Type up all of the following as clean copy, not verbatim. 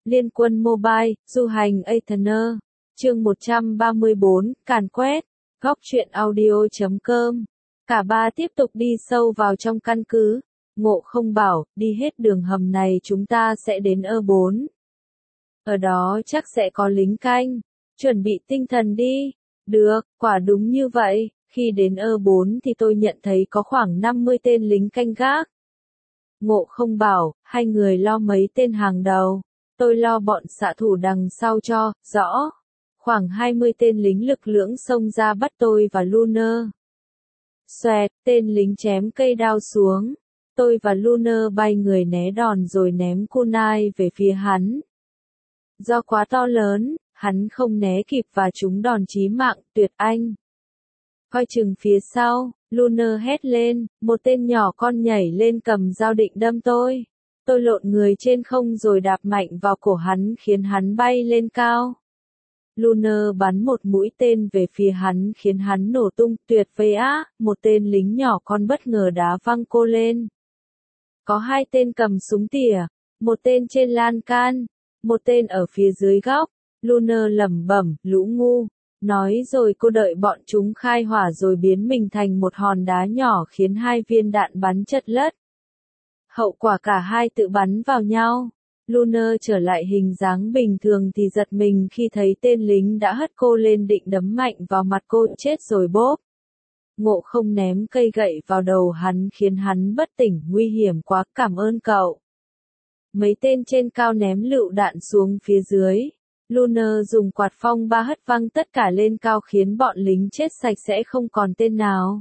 Liên quân Mobile, du hành Aetherner. Chương 134, càn quét. Góc truyện audio.com. Cả ba tiếp tục đi sâu vào trong căn cứ. Ngộ Không bảo, đi hết đường hầm này chúng ta sẽ đến E4. Ở đó chắc sẽ có lính canh. Chuẩn bị tinh thần đi. Được, quả đúng như vậy. Khi đến E4 thì tôi nhận thấy có khoảng 50 tên lính canh gác. Ngộ Không bảo, hai người lo mấy tên hàng đầu. Tôi lo bọn xạ thủ đằng sau cho, rõ. Khoảng 20 tên lính lực lưỡng xông ra bắt tôi và Lunar. Xoẹt, tên lính chém cây đao xuống. Tôi và Lunar bay người né đòn rồi ném kunai về phía hắn. Do quá to lớn, hắn không né kịp và trúng đòn chí mạng, tuyệt anh. Coi chừng phía sau, Lunar hét lên, một tên nhỏ con nhảy lên cầm dao định đâm tôi. Tôi lộn người trên không rồi đạp mạnh vào cổ hắn khiến hắn bay lên cao. Lunar bắn một mũi tên về phía hắn khiến hắn nổ tung, tuyệt vời á, một tên lính nhỏ con bất ngờ đá văng cô lên. Có hai tên cầm súng tỉa, một tên trên lan can, một tên ở phía dưới góc. Lunar lẩm bẩm, lũ ngu. Nói rồi cô đợi bọn chúng khai hỏa rồi biến mình thành một hòn đá nhỏ khiến hai viên đạn bắn chật lất. Hậu quả cả hai tự bắn vào nhau. Lunar trở lại hình dáng bình thường thì giật mình khi thấy tên lính đã hất cô lên định đấm mạnh vào mặt cô, chết rồi bốp. Ngộ Không ném cây gậy vào đầu hắn khiến hắn bất tỉnh, nguy hiểm quá, cảm ơn cậu. Mấy tên trên cao ném lựu đạn xuống phía dưới. Lunar dùng quạt phong ba hất văng tất cả lên cao khiến bọn lính chết sạch sẽ không còn tên nào.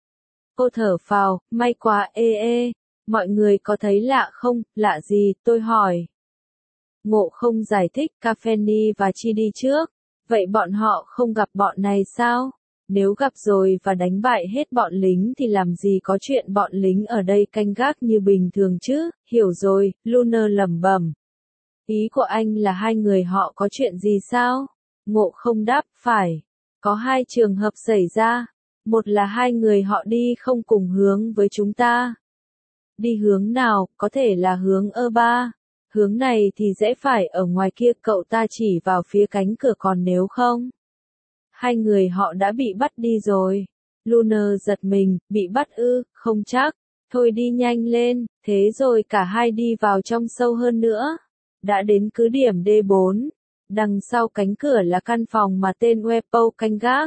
Cô thở phào, may quá mọi người có thấy lạ không, lạ gì, tôi hỏi. Ngộ Không giải thích, Cafeni và Chi đi trước. Vậy bọn họ không gặp bọn này sao? Nếu gặp rồi và đánh bại hết bọn lính thì làm gì có chuyện bọn lính ở đây canh gác như bình thường chứ, hiểu rồi, Lunar lẩm bẩm. Ý của anh là hai người họ có chuyện gì sao? Ngộ Không đáp, phải. Có hai trường hợp xảy ra. Một là hai người họ đi không cùng hướng với chúng ta. Đi hướng nào, có thể là hướng E3. Hướng này thì rẽ phải ở ngoài kia, cậu ta chỉ vào phía cánh cửa, còn nếu không. Hai người họ đã bị bắt đi rồi. Lunar giật mình, bị bắt ư, không chắc. Thôi đi nhanh lên, thế rồi cả hai đi vào trong sâu hơn nữa. Đã đến cứ điểm D4. Đằng sau cánh cửa là căn phòng mà tên Wepo canh gác.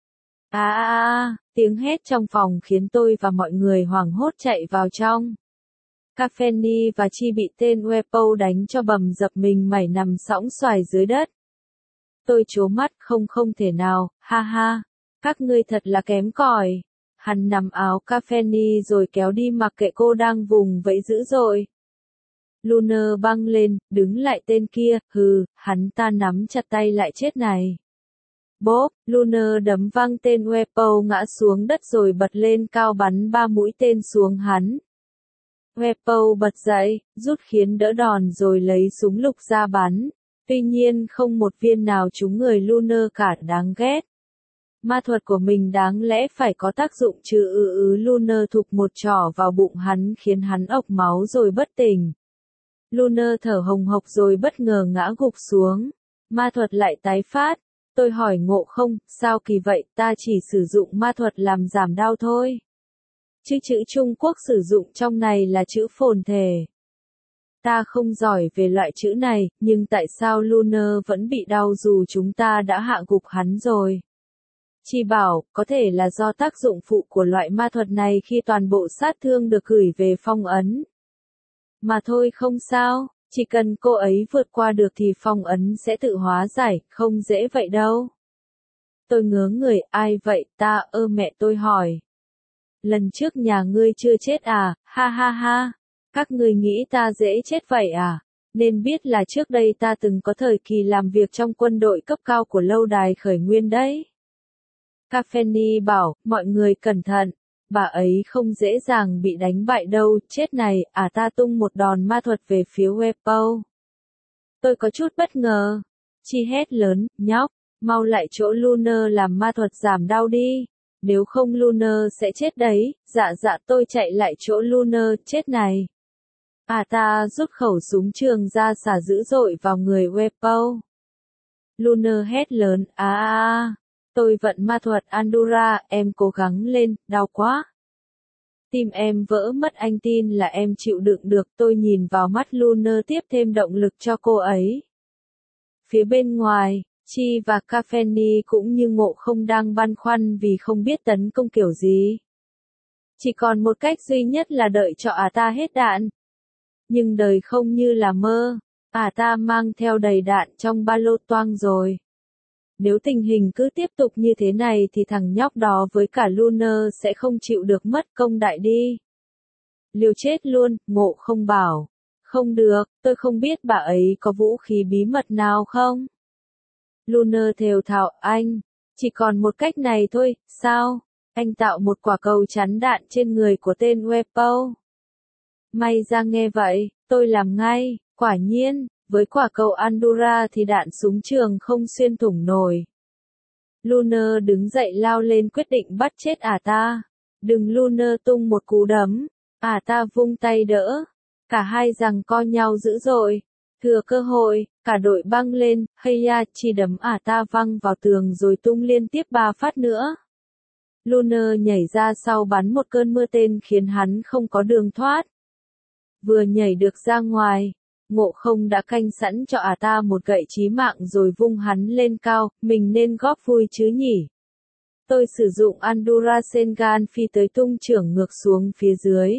Tiếng hét trong phòng khiến tôi và mọi người hoảng hốt chạy vào trong. Cafeni và Chi bị tên Wepo đánh cho bầm dập mình mẩy nằm sõng soài dưới đất. Tôi trố mắt, không thể nào, ha ha. Các ngươi thật là kém cỏi. Hắn nắm áo Cafeni rồi kéo đi mặc kệ cô đang vùng vẫy dữ dội. Lunar băng lên, đứng lại tên kia, hắn ta nắm chặt tay lại chết này. Bốp, Lunar đấm văng tên Wepo ngã xuống đất rồi bật lên cao bắn 3 mũi tên xuống hắn. Wepo bật dậy, rút khiến đỡ đòn rồi lấy súng lục ra bắn. Tuy nhiên không một viên nào trúng người Lunar cả, đáng ghét. Ma thuật của mình đáng lẽ phải có tác dụng chứ. Lunar thụp một trỏ vào bụng hắn khiến hắn ộc máu rồi bất tỉnh. Lunar thở hồng hộc rồi bất ngờ ngã gục xuống. Ma thuật lại tái phát. Tôi hỏi Ngộ Không, sao kỳ vậy, ta chỉ sử dụng ma thuật làm giảm đau thôi. Chứ chữ Trung Quốc sử dụng trong này là chữ phồn thể. Ta không giỏi về loại chữ này, nhưng tại sao Lunar vẫn bị đau dù chúng ta đã hạ gục hắn rồi? Chi bảo, có thể là do tác dụng phụ của loại ma thuật này khi toàn bộ sát thương được gửi về phong ấn. Mà thôi không sao, chỉ cần cô ấy vượt qua được thì phong ấn sẽ tự hóa giải, không dễ vậy đâu. Tôi ngớ người, ai vậy, ta, mẹ tôi hỏi. Lần trước nhà ngươi chưa chết à, ha ha ha. Các ngươi nghĩ ta dễ chết vậy à? Nên biết là trước đây ta từng có thời kỳ làm việc trong quân đội cấp cao của lâu đài khởi nguyên đấy. Cafeni bảo, mọi người cẩn thận. Bà ấy không dễ dàng bị đánh bại đâu, chết này, ta tung một đòn ma thuật về phía Wepo. Tôi có chút bất ngờ. Chi hét lớn, nhóc, mau lại chỗ Lunar làm ma thuật giảm đau đi. Nếu không Lunar sẽ chết đấy, dạ tôi chạy lại chỗ Lunar, chết này. Ta rút khẩu súng trường ra xả dữ dội vào người Weibo. Lunar hét lớn, tôi vận ma thuật Andura, em cố gắng lên, đau quá. Tim em vỡ mất, anh tin là em chịu đựng được. Tôi nhìn vào mắt Lunar tiếp thêm động lực cho cô ấy. Phía bên ngoài, Chi và Caffeine cũng như Ngộ Không đang băn khoăn vì không biết tấn công kiểu gì. Chỉ còn một cách duy nhất là đợi cho ta hết đạn. Nhưng đời không như là mơ, ta mang theo đầy đạn trong ba lô toang rồi. Nếu tình hình cứ tiếp tục như thế này thì thằng nhóc đó với cả Lunar sẽ không chịu được mất công đại đi. Liều chết luôn, Ngộ Không bảo. Không được, tôi không biết bà ấy có vũ khí bí mật nào không? Lunar thều thào, anh, chỉ còn một cách này thôi, sao? Anh tạo một quả cầu chắn đạn trên người của tên Weibo. May ra nghe vậy, tôi làm ngay, quả nhiên, với quả cầu Andura thì đạn súng trường không xuyên thủng nổi. Lunar đứng dậy lao lên quyết định bắt chết ta. Đừng, Lunar tung một cú đấm. Ta vung tay đỡ. Cả hai giằng co nhau dữ dội. Thừa cơ hội, cả đội băng lên, Chi đấm ta văng vào tường rồi tung liên tiếp 3 phát nữa. Lunar nhảy ra sau bắn một cơn mưa tên khiến hắn không có đường thoát. Vừa nhảy được ra ngoài, Ngộ Không đã canh sẵn cho ta một gậy chí mạng rồi vung hắn lên cao, mình nên góp vui chứ nhỉ. Tôi sử dụng Andura Sengan phi tới tung chưởng ngược xuống phía dưới.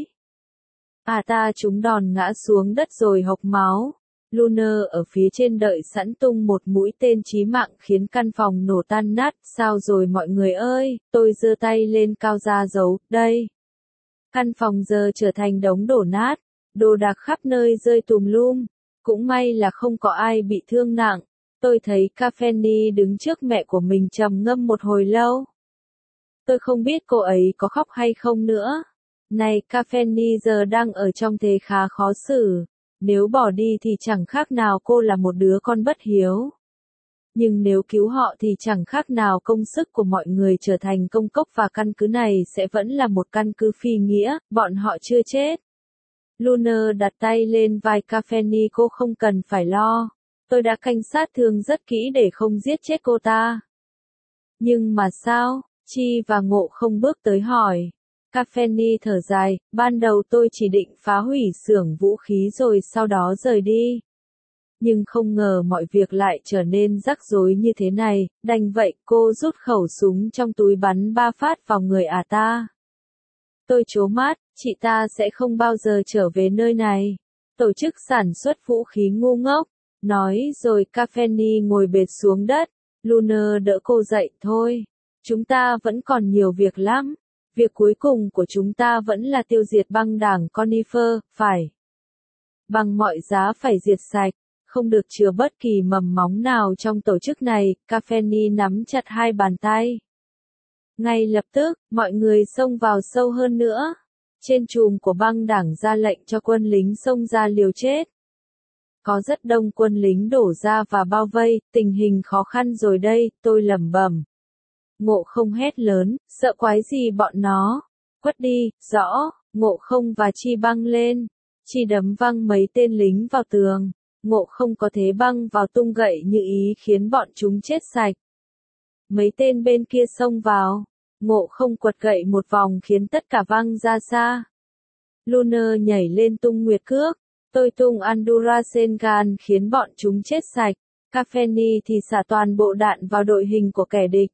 Ta trúng đòn ngã xuống đất rồi hộc máu. Lunar ở phía trên đợi sẵn tung một mũi tên chí mạng khiến căn phòng nổ tan nát. Sao rồi mọi người ơi, tôi giơ tay lên cao ra dấu, đây. Căn phòng giờ trở thành đống đổ nát. Đồ đạc khắp nơi rơi tùm lum. Cũng may là không có ai bị thương nặng. Tôi thấy Caffeine đứng trước mẹ của mình trầm ngâm một hồi lâu. Tôi không biết cô ấy có khóc hay không nữa. Này, Caffeine giờ đang ở trong thế khá khó xử. Nếu bỏ đi thì chẳng khác nào cô là một đứa con bất hiếu. Nhưng nếu cứu họ thì chẳng khác nào công sức của mọi người trở thành công cốc và căn cứ này sẽ vẫn là một căn cứ phi nghĩa, bọn họ chưa chết. Lunar đặt tay lên vai Caffeine, cô không cần phải lo. Tôi đã canh sát thương rất kỹ để không giết chết cô ta. Nhưng mà sao? Chi và Ngộ Không bước tới hỏi. Caffeine thở dài, ban đầu tôi chỉ định phá hủy xưởng vũ khí rồi sau đó rời đi. Nhưng không ngờ mọi việc lại trở nên rắc rối như thế này, đành vậy cô rút khẩu súng trong túi bắn 3 phát vào người ta. Tôi trố mắt, chị ta sẽ không bao giờ trở về nơi này. Tổ chức sản xuất vũ khí ngu ngốc. Nói rồi Caffeine ngồi bệt xuống đất. Lunar đỡ cô dậy, thôi. Chúng ta vẫn còn nhiều việc lắm. Việc cuối cùng của chúng ta vẫn là tiêu diệt băng đảng Conifer, phải. Bằng mọi giá phải diệt sạch. Không được chừa bất kỳ mầm móng nào trong tổ chức này, Caffeine nắm chặt hai bàn tay. Ngay lập tức, mọi người xông vào sâu hơn nữa. Trên chùm của băng đảng ra lệnh cho quân lính xông ra liều chết. Có rất đông quân lính đổ ra và bao vây, tình hình khó khăn rồi đây, tôi lẩm bẩm. Ngộ Không hét lớn, sợ quái gì bọn nó. Quất đi, rõ, Ngộ Không và Chi băng lên. Chi đấm văng mấy tên lính vào tường. Ngộ Không có thế băng vào tung gậy như ý khiến bọn chúng chết sạch. Mấy tên bên kia xông vào. Ngộ Không quật gậy một vòng khiến tất cả văng ra xa. Lunar nhảy lên tung nguyệt cước. Tôi tung Andura Sengan khiến bọn chúng chết sạch. Caffeine thì xả toàn bộ đạn vào đội hình của kẻ địch.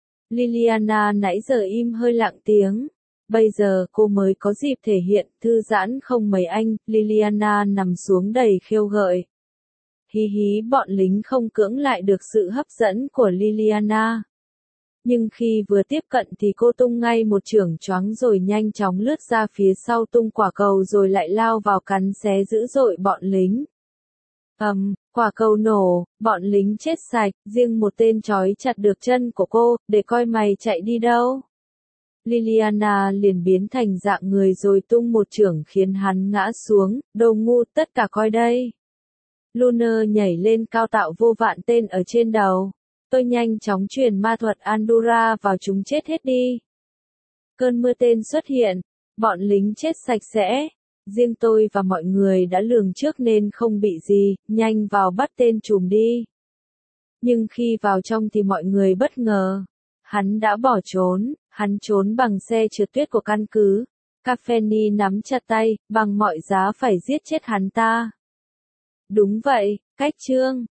Liliana nãy giờ im hơi lặng tiếng. Bây giờ cô mới có dịp thể hiện, thư giãn không mấy anh. Liliana nằm xuống đầy khiêu gợi. Hí hí, bọn lính không cưỡng lại được sự hấp dẫn của Liliana. Nhưng khi vừa tiếp cận thì cô tung ngay một chưởng choáng rồi nhanh chóng lướt ra phía sau tung quả cầu rồi lại lao vào cắn xé dữ dội bọn lính. Quả cầu nổ, bọn lính chết sạch, riêng một tên trói chặt được chân của cô, để coi mày chạy đi đâu. Liliana liền biến thành dạng người rồi tung một chưởng khiến hắn ngã xuống, đồ ngu, tất cả coi đây. Lunar nhảy lên cao tạo vô vạn tên ở trên đầu. Tôi nhanh chóng truyền ma thuật Andura vào chúng chết hết đi. Cơn mưa tên xuất hiện, bọn lính chết sạch sẽ. Riêng tôi và mọi người đã lường trước nên không bị gì, nhanh vào bắt tên trùm đi. Nhưng khi vào trong thì mọi người bất ngờ. Hắn đã bỏ trốn, hắn trốn bằng xe trượt tuyết của căn cứ. Caffeine nắm chặt tay, bằng mọi giá phải giết chết hắn ta. Đúng vậy, cách chương.